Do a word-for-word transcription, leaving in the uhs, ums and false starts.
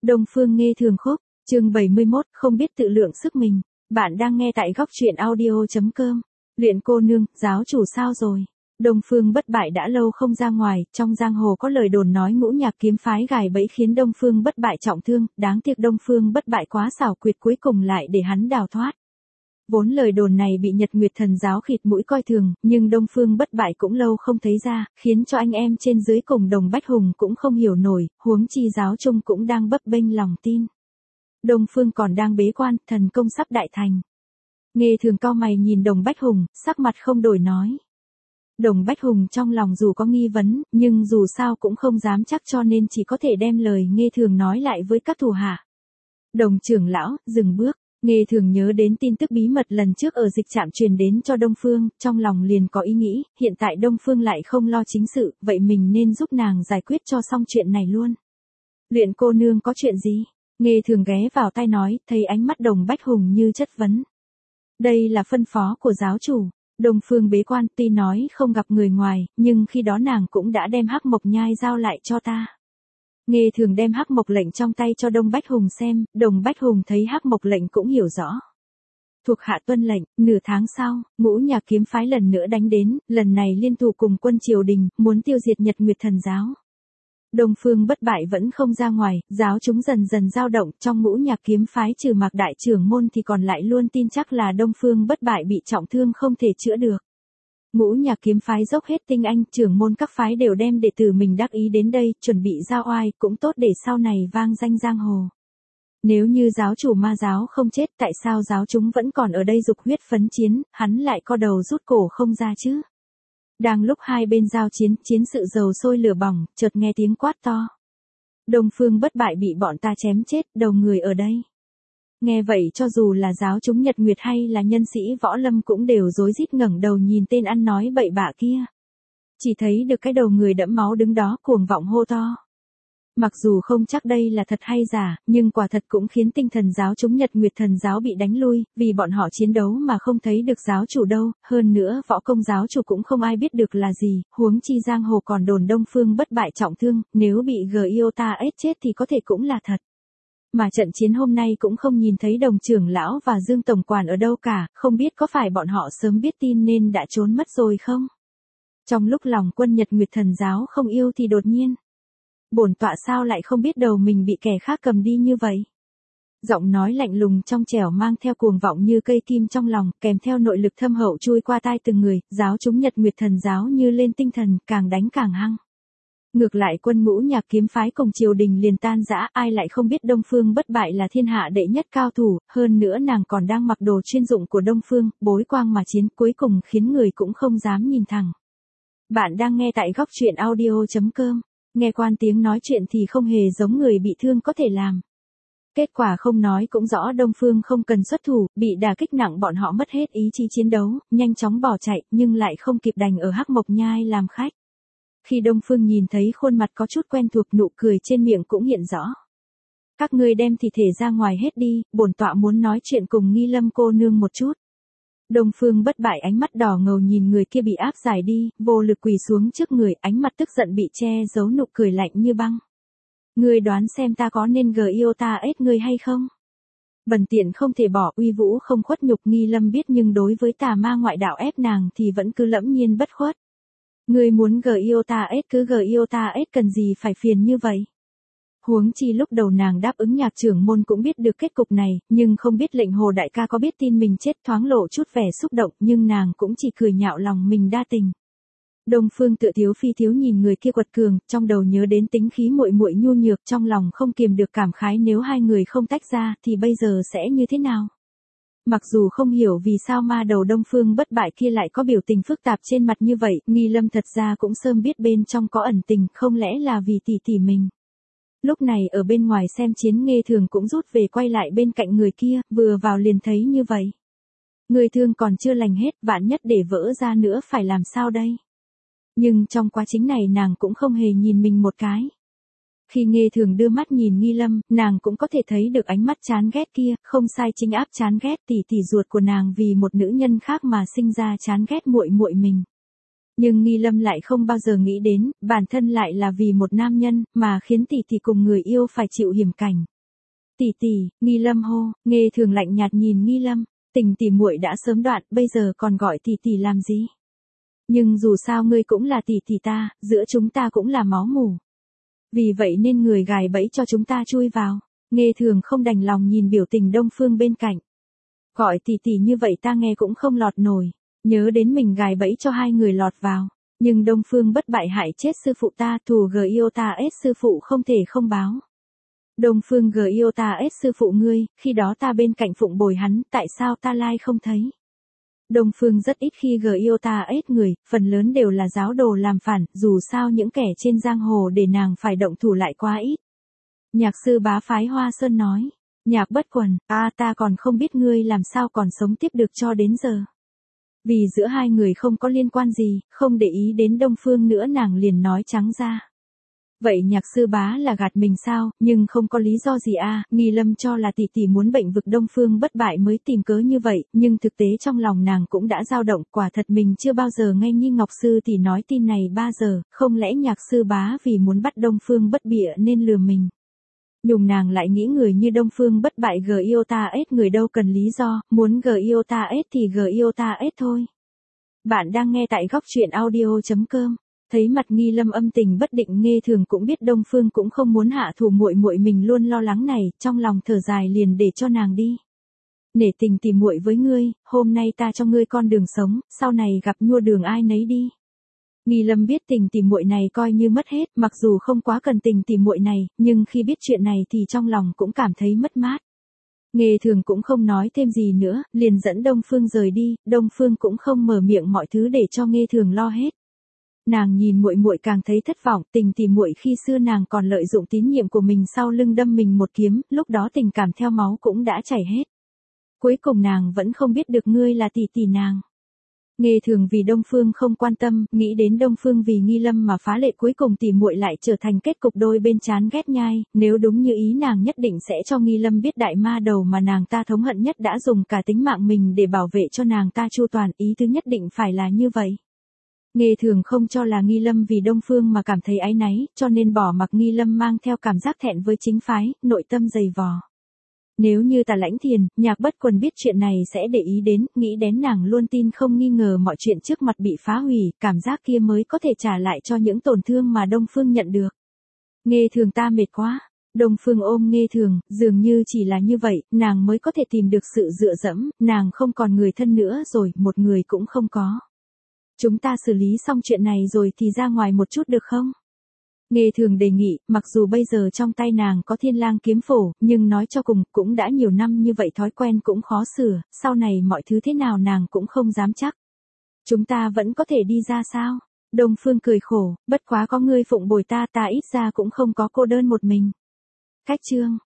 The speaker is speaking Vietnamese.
Đông Phương Nghê Thường Khúc, chương bảy mươi mốt, không biết tự lượng sức mình. Bạn đang nghe tại góc truyện audio chấm com. Luyện cô nương, giáo chủ sao rồi? Đông Phương Bất Bại đã lâu không ra ngoài, trong giang hồ có lời đồn nói Ngũ Nhạc kiếm phái gài bẫy khiến Đông Phương Bất Bại trọng thương, đáng tiếc Đông Phương Bất Bại quá xảo quyệt cuối cùng lại để hắn đào thoát. Vốn lời đồn này bị Nhật Nguyệt Thần giáo khịt mũi coi thường, nhưng Đông Phương Bất Bại cũng lâu không thấy ra, khiến cho anh em trên dưới cùng Đồng Bách Hùng cũng không hiểu nổi, huống chi giáo chung cũng đang bấp bênh lòng tin. Đông Phương còn đang bế quan, thần công sắp đại thành. Nghê Thường cau mày nhìn Đồng Bách Hùng, sắc mặt không đổi nói. Đồng Bách Hùng trong lòng dù có nghi vấn, nhưng dù sao cũng không dám chắc cho nên chỉ có thể đem lời Nghê Thường nói lại với các thủ hạ. Đồng trưởng lão, dừng bước. Nghê Thường nhớ đến tin tức bí mật lần trước ở dịch trạm truyền đến cho Đông Phương, trong lòng liền có ý nghĩ, hiện tại Đông Phương lại không lo chính sự, vậy mình nên giúp nàng giải quyết cho xong chuyện này luôn. Luyện cô nương có chuyện gì? Nghê Thường ghé vào tai nói, thấy ánh mắt Đồng Bách Hùng như chất vấn. Đây là phân phó của giáo chủ. Đông Phương bế quan tuy nói không gặp người ngoài, nhưng khi đó nàng cũng đã đem Hắc Mộc Nhai giao lại cho ta. Nghê Thường đem Hắc Mộc lệnh trong tay cho Đông Bách Hùng xem, Đồng Bách Hùng thấy Hắc Mộc lệnh cũng hiểu rõ. Thuộc hạ tuân lệnh, nửa tháng sau, Ngũ Nhạc kiếm phái lần nữa đánh đến, lần này liên thủ cùng quân triều đình, muốn tiêu diệt Nhật Nguyệt Thần giáo. Đông Phương Bất Bại vẫn không ra ngoài, giáo chúng dần dần dao động, trong Ngũ Nhạc kiếm phái trừ Mạc đại trưởng môn thì còn lại luôn tin chắc là Đông Phương Bất Bại bị trọng thương không thể chữa được. Ngũ Nhạc kiếm phái dốc hết tinh anh, trưởng môn các phái đều đem đệ tử mình đắc ý đến đây, chuẩn bị giao oai, cũng tốt để sau này vang danh giang hồ. Nếu như giáo chủ ma giáo không chết, tại sao giáo chúng vẫn còn ở đây dục huyết phấn chiến, hắn lại co đầu rút cổ không ra chứ? Đang lúc hai bên giao chiến, chiến sự dầu sôi lửa bỏng, chợt nghe tiếng quát to. Đông Phương Bất Bại bị bọn ta chém chết, đầu người ở đây. Nghe vậy cho dù là giáo chúng Nhật Nguyệt hay là nhân sĩ võ lâm cũng đều rối rít ngẩng đầu nhìn tên ăn nói bậy bạ kia. Chỉ thấy được cái đầu người đẫm máu đứng đó cuồng vọng hô to. Mặc dù không chắc đây là thật hay giả, nhưng quả thật cũng khiến tinh thần giáo chúng Nhật Nguyệt Thần giáo bị đánh lui, vì bọn họ chiến đấu mà không thấy được giáo chủ đâu, hơn nữa võ công giáo chủ cũng không ai biết được là gì, huống chi giang hồ còn đồn Đông Phương Bất Bại trọng thương, nếu bị Giota ết chết thì có thể cũng là thật. Mà trận chiến hôm nay cũng không nhìn thấy Đồng trưởng lão và Dương tổng quản ở đâu cả, không biết có phải bọn họ sớm biết tin nên đã trốn mất rồi không? Trong lúc lòng quân Nhật Nguyệt Thần giáo không yêu thì đột nhiên. Bổn tọa sao lại không biết đầu mình bị kẻ khác cầm đi như vậy? Giọng nói lạnh lùng trong trẻo mang theo cuồng vọng như cây kim trong lòng, kèm theo nội lực thâm hậu chui qua tai từng người, giáo chúng Nhật Nguyệt Thần giáo như lên tinh thần, càng đánh càng hăng. Ngược lại quân Ngũ Nhạc kiếm phái cùng triều đình liền tan rã, ai lại không biết Đông Phương Bất Bại là thiên hạ đệ nhất cao thủ, hơn nữa nàng còn đang mặc đồ chuyên dụng của Đông Phương, bối quang mà chiến, cuối cùng khiến người cũng không dám nhìn thẳng. Bạn đang nghe tại góc truyện audio chấm com. Nghe quan tiếng nói chuyện thì không hề giống người bị thương có thể làm. Kết quả không nói cũng rõ Đông Phương không cần xuất thủ, bị đả kích nặng bọn họ mất hết ý chí chiến đấu, nhanh chóng bỏ chạy, nhưng lại không kịp đành ở Hắc Mộc Nhai làm khách. Khi Đông Phương nhìn thấy khuôn mặt có chút quen thuộc, nụ cười trên miệng cũng hiện rõ. Các ngươi đem thi thể ra ngoài hết đi, bổn tọa muốn nói chuyện cùng Nghi Lâm cô nương một chút. Đông Phương Bất Bại ánh mắt đỏ ngầu nhìn người kia bị áp giải đi, vô lực quỳ xuống trước người, ánh mặt tức giận bị che giấu nụ cười lạnh như băng. Ngươi đoán xem ta có nên Giota ết ngươi hay không? Bần tiện không thể bỏ, uy vũ không khuất nhục. Nghi Lâm biết nhưng đối với tà ma ngoại đạo ép nàng thì vẫn cứ lẫm nhiên bất khuất. Ngươi muốn Giota ết cứ Giota ết, cần gì phải phiền như vậy? Huống chi lúc đầu nàng đáp ứng Nhạc trưởng môn cũng biết được kết cục này, nhưng không biết lệnh Hồ đại ca có biết tin mình chết, thoáng lộ chút vẻ xúc động, nhưng nàng cũng chỉ cười nhạo lòng mình đa tình. Đông Phương Tự thiếu phi thiếu nhìn người kia quật cường, trong đầu nhớ đến tính khí muội muội nhu nhược, trong lòng không kiềm được cảm khái nếu hai người không tách ra thì bây giờ sẽ như thế nào. Mặc dù không hiểu vì sao ma đầu Đông Phương Bất Bại kia lại có biểu tình phức tạp trên mặt như vậy, Nghi Lâm thật ra cũng sớm biết bên trong có ẩn tình, không lẽ là vì tỷ tỷ mình. Lúc này ở bên ngoài xem chiến Nghê Thường cũng rút về quay lại bên cạnh người kia, vừa vào liền thấy như vậy. Người thương còn chưa lành hết, vạn nhất để vỡ ra nữa phải làm sao đây? Nhưng trong quá trình này nàng cũng không hề nhìn mình một cái. Khi Nghê Thường đưa mắt nhìn Nghi Lâm, nàng cũng có thể thấy được ánh mắt chán ghét kia, không sai, chính áp chán ghét tỷ tỷ ruột của nàng vì một nữ nhân khác mà sinh ra chán ghét muội muội mình. Nhưng Nghi Lâm lại không bao giờ nghĩ đến, bản thân lại là vì một nam nhân, mà khiến tỷ tỷ cùng người yêu phải chịu hiểm cảnh. Tỷ tỷ, Nghi Lâm hô, Nghê Thường lạnh nhạt nhìn Nghi Lâm, tình tỷ muội đã sớm đoạn, bây giờ còn gọi tỷ tỷ làm gì? Nhưng dù sao ngươi cũng là tỷ tỷ ta, giữa chúng ta cũng là máu mủ. Vì vậy nên người gài bẫy cho chúng ta chui vào. Nghê Thường không đành lòng nhìn biểu tình Đông Phương bên cạnh. Gọi tỷ tỷ như vậy ta nghe cũng không lọt nổi, nhớ đến mình gài bẫy cho hai người lọt vào. Nhưng Đông Phương bất bại hại chết sư phụ ta, thù Giota S sư phụ không thể không báo. Đông Phương Giota S sư phụ ngươi, khi đó ta bên cạnh phụng bồi hắn, tại sao ta lai không thấy? Đông Phương rất ít khi Giota S người, phần lớn đều là giáo đồ làm phản, dù sao những kẻ trên giang hồ để nàng phải động thủ lại quá ít. Nhạc sư bá phái Hoa Sơn nói, Nhạc Bất Quần, a ta còn không biết ngươi làm sao còn sống tiếp được cho đến giờ. Vì giữa hai người không có liên quan gì, không để ý đến Đông Phương nữa nàng liền nói trắng ra. Vậy nhạc sư bá là gạt mình sao, nhưng không có lý do gì a à, Nghi Lâm cho là tỷ tỷ muốn bệnh vực Đông Phương bất bại mới tìm cớ như vậy, nhưng thực tế trong lòng nàng cũng đã dao động, quả thật mình chưa bao giờ nghe Nhi Ngọc sư tỷ nói tin này ba giờ, không lẽ nhạc sư bá vì muốn bắt Đông Phương bất bịa nên lừa mình. Nhùng nàng lại nghĩ người như Đông Phương bất bại Giota S người đâu cần lý do, muốn Giota S thì Giota S thôi. Bạn đang nghe tại góc truyện audio chấm com. Thấy mặt Nghi Lâm âm tình bất định, Nghê Thường cũng biết Đông Phương cũng không muốn hạ thủ muội muội mình luôn lo lắng này, trong lòng thở dài liền để cho nàng đi. Nể tình tìm muội với ngươi, hôm nay ta cho ngươi con đường sống, sau này gặp nhua đường ai nấy đi. Nghi Lâm biết tình tìm muội này coi như mất hết, mặc dù không quá cần tình tìm muội này, nhưng khi biết chuyện này thì trong lòng cũng cảm thấy mất mát. Nghê Thường cũng không nói thêm gì nữa, liền dẫn Đông Phương rời đi, Đông Phương cũng không mở miệng mọi thứ để cho Nghê Thường lo hết. Nàng nhìn muội muội càng thấy thất vọng, tình tìm muội khi xưa nàng còn lợi dụng tín nhiệm của mình sau lưng đâm mình một kiếm, lúc đó tình cảm theo máu cũng đã chảy hết. Cuối cùng nàng vẫn không biết được ngươi là tỷ tỷ nàng. Nghê Thường vì Đông Phương không quan tâm, nghĩ đến Đông Phương vì Nghi Lâm mà phá lệ, cuối cùng tỷ muội lại trở thành kết cục đôi bên chán ghét nhai, nếu đúng như ý nàng nhất định sẽ cho Nghi Lâm biết đại ma đầu mà nàng ta thống hận nhất đã dùng cả tính mạng mình để bảo vệ cho nàng ta chu toàn, ý tứ nhất định phải là như vậy. Nghê Thường không cho là Nghi Lâm vì Đông Phương mà cảm thấy áy náy, cho nên bỏ mặc Nghi Lâm mang theo cảm giác thẹn với chính phái, nội tâm dày vò. Nếu như Tà Lãnh Thiền, Nhạc Bất Quần biết chuyện này sẽ để ý đến, nghĩ đến nàng luôn tin không nghi ngờ mọi chuyện trước mặt bị phá hủy, cảm giác kia mới có thể trả lại cho những tổn thương mà Đông Phương nhận được. Nghê Thường ta mệt quá. Đông Phương ôm Nghê Thường, dường như chỉ là như vậy, nàng mới có thể tìm được sự dựa dẫm, nàng không còn người thân nữa rồi, một người cũng không có. Chúng ta xử lý xong chuyện này rồi thì ra ngoài một chút được không? Nghê Thường đề nghị, mặc dù bây giờ trong tay nàng có Thiên Lang kiếm phổ, nhưng nói cho cùng, cũng đã nhiều năm như vậy thói quen cũng khó sửa, sau này mọi thứ thế nào nàng cũng không dám chắc. Chúng ta vẫn có thể đi ra sao? Đông Phương cười khổ, bất quá có ngươi phụng bồi ta, ta ít ra cũng không có cô đơn một mình. Cách chương